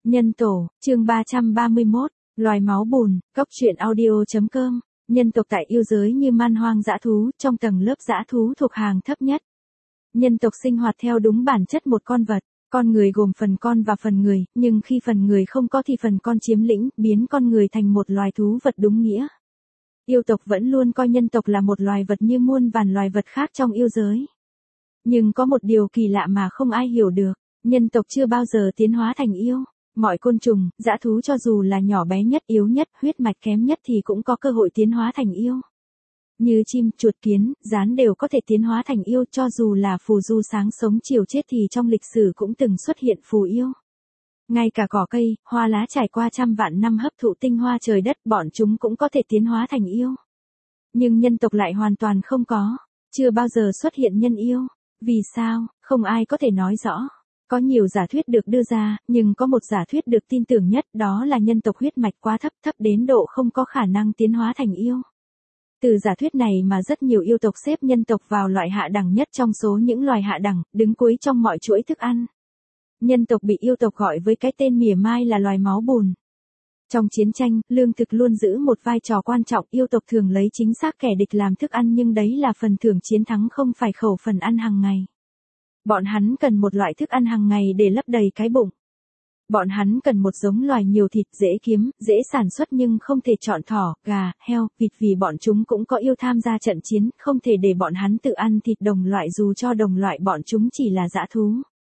Nhân tổ, chương 331, loài máu bùn, cóc truyện audio.com. Nhân tộc tại yêu giới như man hoang dã thú, trong tầng lớp dã thú thuộc hàng thấp nhất. Nhân tộc sinh hoạt theo đúng bản chất một con vật, con người gồm phần con và phần người, nhưng khi phần người không có thì phần con chiếm lĩnh, biến con người thành một loài thú vật đúng nghĩa. Yêu tộc vẫn luôn coi nhân tộc là một loài vật như muôn vàn loài vật khác trong yêu giới. Nhưng có một điều kỳ lạ mà không ai hiểu được, nhân tộc chưa bao giờ tiến hóa thành yêu. Mọi côn trùng, dã thú cho dù là nhỏ bé nhất, yếu nhất, huyết mạch kém nhất thì cũng có cơ hội tiến hóa thành yêu. Như chim, chuột, kiến, gián đều có thể tiến hóa thành yêu, cho dù là phù du sáng sống chiều chết thì trong lịch sử cũng từng xuất hiện phù yêu. Ngay cả cỏ cây, hoa lá trải qua trăm vạn năm hấp thụ tinh hoa trời đất, bọn chúng cũng có thể tiến hóa thành yêu. Nhưng nhân tộc lại hoàn toàn không có, chưa bao giờ xuất hiện nhân yêu. Vì sao, không ai có thể nói rõ. Có nhiều giả thuyết được đưa ra, nhưng có một giả thuyết được tin tưởng nhất, đó là nhân tộc huyết mạch quá thấp, thấp đến độ không có khả năng tiến hóa thành yêu. Từ giả thuyết này mà rất nhiều yêu tộc xếp nhân tộc vào loại hạ đẳng nhất trong số những loài hạ đẳng, đứng cuối trong mọi chuỗi thức ăn. Nhân tộc bị yêu tộc gọi với cái tên mỉa mai là loài máu bùn. Trong chiến tranh, lương thực luôn giữ một vai trò quan trọng, yêu tộc thường lấy chính xác kẻ địch làm thức ăn, nhưng đấy là phần thưởng chiến thắng, không phải khẩu phần ăn hàng ngày. Bọn hắn cần một loại thức ăn hàng ngày để lấp đầy cái bụng. Bọn hắn cần một giống loài nhiều thịt, dễ kiếm, dễ sản xuất, nhưng không thể chọn thỏ, gà, heo, vịt vì bọn chúng cũng có yêu tham gia trận chiến, không thể để bọn hắn tự ăn thịt đồng loại dù cho đồng loại bọn chúng chỉ là dã thú.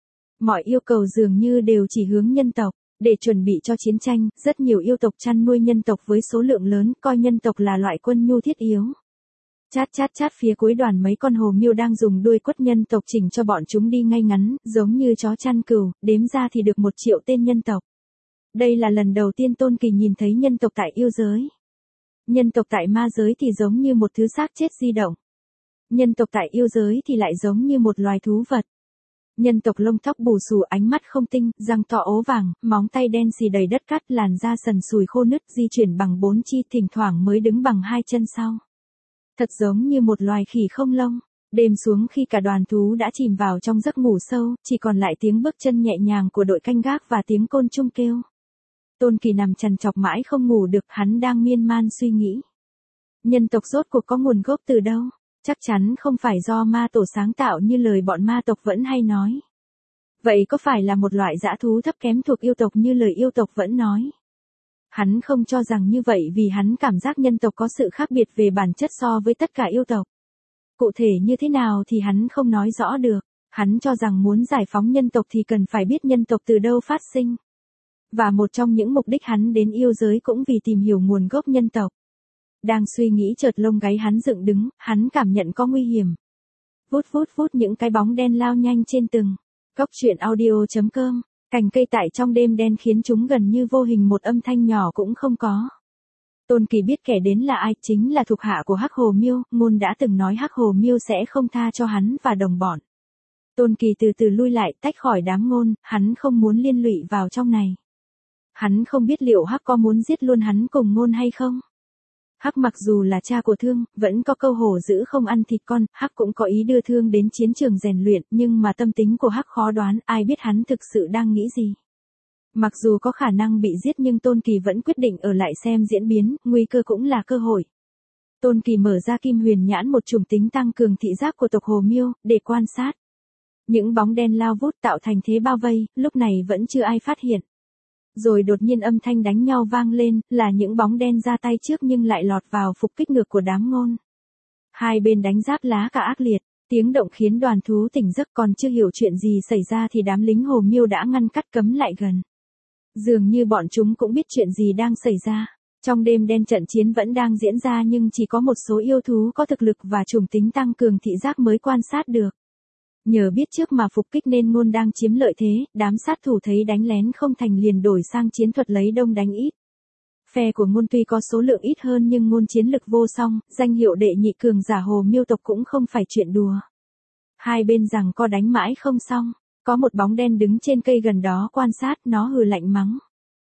Mọi yêu cầu dường như đều chỉ hướng nhân tộc. Để chuẩn bị cho chiến tranh, rất nhiều yêu tộc chăn nuôi nhân tộc với số lượng lớn, coi nhân tộc là loại quân nhu thiết yếu. Chát chát chát, phía cuối đoàn mấy con hồ miêu đang dùng đuôi quất nhân tộc chỉnh cho bọn chúng đi ngay ngắn, giống như chó chăn cừu, đếm ra thì được 1 triệu tên nhân tộc. Đây là lần đầu tiên Tôn Kỳ nhìn thấy nhân tộc tại yêu giới. Nhân tộc tại ma giới thì giống như một thứ xác chết di động. Nhân tộc tại yêu giới thì lại giống như một loài thú vật. Nhân tộc lông tóc bù xù, ánh mắt không tinh, răng to ố vàng, móng tay đen xì đầy đất cát, làn da sần sùi khô nứt, di chuyển bằng 4 chi, thỉnh thoảng mới đứng bằng 2 chân sau. Thật giống như một loài khỉ không lông. Đêm xuống khi cả đoàn thú đã chìm vào trong giấc ngủ sâu, chỉ còn lại tiếng bước chân nhẹ nhàng của đội canh gác và tiếng côn trùng kêu. Tôn Kỳ nằm trằn trọc mãi không ngủ được, hắn đang miên man suy nghĩ. Nhân tộc rốt cuộc có nguồn gốc từ đâu? Chắc chắn không phải do ma tổ sáng tạo như lời bọn ma tộc vẫn hay nói. Vậy có phải là một loại dã thú thấp kém thuộc yêu tộc như lời yêu tộc vẫn nói? Hắn không cho rằng như vậy vì hắn cảm giác nhân tộc có sự khác biệt về bản chất so với tất cả yêu tộc. Cụ thể như thế nào thì hắn không nói rõ được. Hắn cho rằng muốn giải phóng nhân tộc thì cần phải biết nhân tộc từ đâu phát sinh. Và một trong những mục đích hắn đến yêu giới cũng vì tìm hiểu nguồn gốc nhân tộc. Đang suy nghĩ chợt lông gáy hắn dựng đứng, hắn cảm nhận có nguy hiểm. Vút vút vút, những cái bóng đen lao nhanh trên từng cóc truyện audio.com. Cành cây tại trong đêm đen khiến chúng gần như vô hình, một âm thanh nhỏ cũng không có. Tôn Kỳ biết kẻ đến là ai, chính là thuộc hạ của Hắc Hồ Miêu, Ngôn đã từng nói Hắc Hồ Miêu sẽ không tha cho hắn và đồng bọn. Tôn Kỳ từ từ lui lại, tách khỏi đám Ngôn, hắn không muốn liên lụy vào trong này. Hắn không biết liệu Hắc có muốn giết luôn hắn cùng Ngôn hay không. Hắc mặc dù là cha của Thương, vẫn có câu hổ dữ không ăn thịt con, Hắc cũng có ý đưa Thương đến chiến trường rèn luyện, nhưng mà tâm tính của Hắc khó đoán, ai biết hắn thực sự đang nghĩ gì. Mặc dù có khả năng bị giết nhưng Tôn Kỳ vẫn quyết định ở lại xem diễn biến, nguy cơ cũng là cơ hội. Tôn Kỳ mở ra Kim Huyền Nhãn, một chủng tính tăng cường thị giác của tộc Hồ Miêu, để quan sát. Những bóng đen lao vút tạo thành thế bao vây, lúc này vẫn chưa ai phát hiện. Rồi đột nhiên âm thanh đánh nhau vang lên, là những bóng đen ra tay trước nhưng lại lọt vào phục kích ngược của đám Ngôn. Hai bên đánh giáp lá cả ác liệt, tiếng động khiến đoàn thú tỉnh giấc, còn chưa hiểu chuyện gì xảy ra thì đám lính Hồ Miêu đã ngăn cắt cấm lại gần. Dường như bọn chúng cũng biết chuyện gì đang xảy ra. Trong đêm đen trận chiến vẫn đang diễn ra nhưng chỉ có một số yêu thú có thực lực và chủng tính tăng cường thị giác mới quan sát được. Nhờ biết trước mà phục kích nên Ngôn đang chiếm lợi thế, đám sát thủ thấy đánh lén không thành liền đổi sang chiến thuật lấy đông đánh ít. Phe của Ngôn tuy có số lượng ít hơn nhưng Ngôn chiến lực vô song, danh hiệu đệ nhị cường giả Hồ Miêu tộc cũng không phải chuyện đùa. Hai bên giằng co đánh mãi không xong, có một bóng đen đứng trên cây gần đó quan sát, nó hừ lạnh mắng.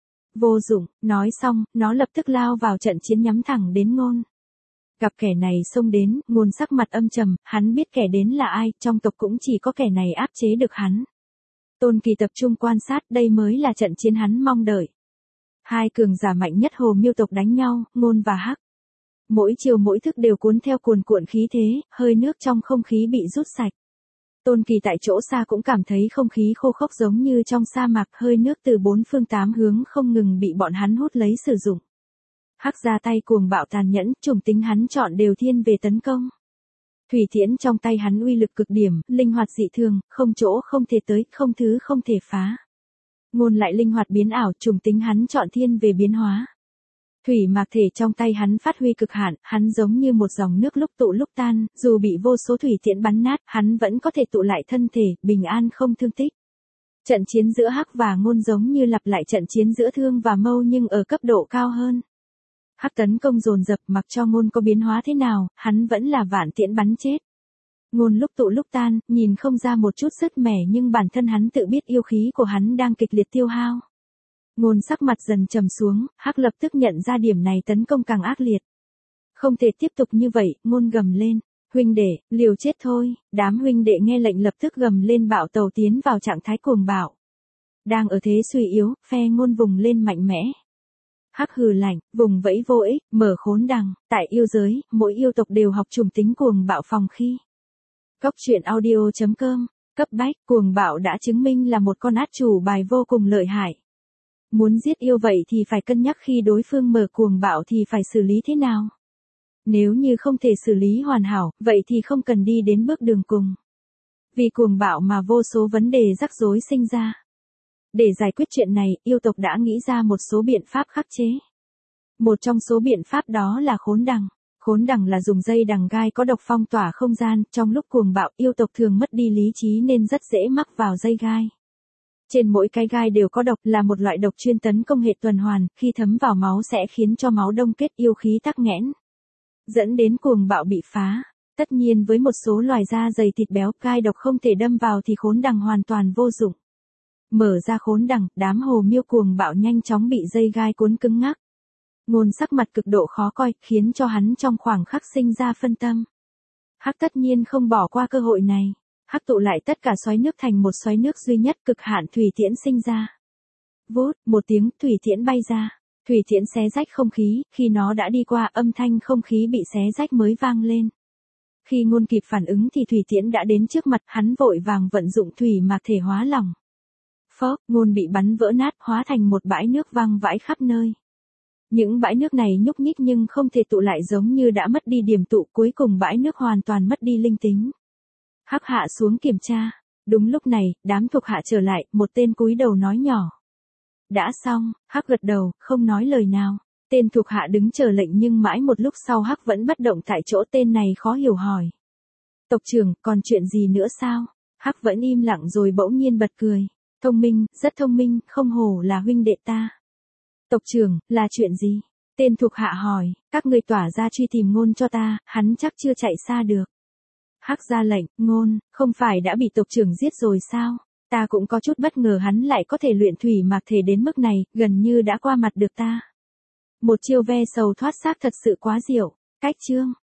Vô dụng, nói xong, nó lập tức lao vào trận chiến nhắm thẳng đến Ngôn. Gặp kẻ này xông đến, Ngôn sắc mặt âm trầm, hắn biết kẻ đến là ai, trong tộc cũng chỉ có kẻ này áp chế được hắn. Tôn Kỳ tập trung quan sát, đây mới là trận chiến hắn mong đợi. Hai cường giả mạnh nhất Hồ Miêu tộc đánh nhau, Ngôn và Hắc. Mỗi chiều mỗi thức đều cuốn theo cuồn cuộn khí thế, hơi nước trong không khí bị rút sạch. Tôn Kỳ tại chỗ xa cũng cảm thấy không khí khô khốc giống như trong sa mạc, hơi nước từ bốn phương tám hướng không ngừng bị bọn hắn hút lấy sử dụng. Hắc ra tay cuồng bạo tàn nhẫn, chủng tính hắn chọn đều thiên về tấn công. Thủy tiễn trong tay hắn uy lực cực điểm, linh hoạt dị thường, không chỗ không thể tới, không thứ không thể phá. Ngôn lại linh hoạt biến ảo, chủng tính hắn chọn thiên về biến hóa. Thủy mạc thể trong tay hắn phát huy cực hạn, hắn giống như một dòng nước lúc tụ lúc tan, dù bị vô số thủy tiễn bắn nát, hắn vẫn có thể tụ lại thân thể, bình an không thương tích. Trận chiến giữa Hắc và Ngôn giống như lặp lại trận chiến giữa Thương và Mâu nhưng ở cấp độ cao hơn. Hắc tấn công dồn dập, mặc cho Ngôn có biến hóa thế nào, hắn vẫn là vạn tiễn bắn chết. Ngôn lúc tụ lúc tan, nhìn không ra một chút sứt mẻ nhưng bản thân hắn tự biết yêu khí của hắn đang kịch liệt tiêu hao. Ngôn sắc mặt dần trầm xuống, Hắc lập tức nhận ra điểm này tấn công càng ác liệt. Không thể tiếp tục như vậy, Ngôn gầm lên. Huynh đệ, liều chết thôi, đám huynh đệ nghe lệnh lập tức gầm lên bạo tàu tiến vào trạng thái cuồng bạo. Đang ở thế suy yếu, phe Ngôn vùng lên mạnh mẽ. Hắc hừ lạnh, vùng vẫy vô ích, mở khốn đằng, tại yêu giới, mỗi yêu tộc đều học trùng tính cuồng bạo phòng khi. Cốc truyện audio.com, cấp bách, cuồng bạo đã chứng minh là một con át chủ bài vô cùng lợi hại. Muốn giết yêu vậy thì phải cân nhắc khi đối phương mở cuồng bạo thì phải xử lý thế nào. Nếu như không thể xử lý hoàn hảo, vậy thì không cần đi đến bước đường cùng. Vì cuồng bạo mà vô số vấn đề rắc rối sinh ra. Để giải quyết chuyện này, yêu tộc đã nghĩ ra một số biện pháp khắc chế. Một trong số biện pháp đó là khốn đằng. Khốn đằng là dùng dây đằng gai có độc phong tỏa không gian, trong lúc cuồng bạo yêu tộc thường mất đi lý trí nên rất dễ mắc vào dây gai. Trên mỗi cái gai đều có độc, là một loại độc chuyên tấn công hệ tuần hoàn, khi thấm vào máu sẽ khiến cho máu đông kết, yêu khí tắc nghẽn, dẫn đến cuồng bạo bị phá. Tất nhiên với một số loài da dày thịt béo, gai độc không thể đâm vào thì khốn đằng hoàn toàn vô dụng. Mở ra khốn đằng, đám Hồ Miêu cuồng bạo nhanh chóng bị dây gai cuốn cứng ngắc. Ngôn sắc mặt cực độ khó coi, khiến cho hắn trong khoảng khắc sinh ra phân tâm. Hắc tất nhiên không bỏ qua cơ hội này. Hắc tụ lại tất cả xoáy nước thành một xoáy nước duy nhất, cực hạn thủy tiễn sinh ra. Vút, một tiếng, thủy tiễn bay ra. Thủy tiễn xé rách không khí, khi nó đã đi qua, âm thanh không khí bị xé rách mới vang lên. Khi Ngôn kịp phản ứng thì thủy tiễn đã đến trước mặt, hắn vội vàng vận dụng thủy mạc thể hóa lỏng. Phốc, Ngôn bị bắn vỡ nát, hóa thành một bãi nước văng vãi khắp nơi. Những bãi nước này nhúc nhích nhưng không thể tụ lại, giống như đã mất đi điểm tụ, cuối cùng bãi nước hoàn toàn mất đi linh tính. Hắc hạ xuống kiểm tra. Đúng lúc này, đám thuộc hạ trở lại, một tên cúi đầu nói nhỏ. Đã xong, Hắc gật đầu, không nói lời nào. Tên thuộc hạ đứng chờ lệnh nhưng mãi một lúc sau Hắc vẫn bất động tại chỗ, tên này khó hiểu hỏi. Tộc trưởng, còn chuyện gì nữa sao? Hắc vẫn im lặng rồi bỗng nhiên bật cười. Thông minh, rất thông minh, không hổ là huynh đệ ta. Tộc trưởng, là chuyện gì? Tên thuộc hạ hỏi, các ngươi tỏa ra truy tìm Ngôn cho ta, hắn chắc chưa chạy xa được. Hắc ra lệnh, Ngôn, không phải đã bị tộc trưởng giết rồi sao? Ta cũng có chút bất ngờ hắn lại có thể luyện thủy mạc thể đến mức này, gần như đã qua mặt được ta. Một chiêu ve sầu thoát xác thật sự quá diệu. Cách chương.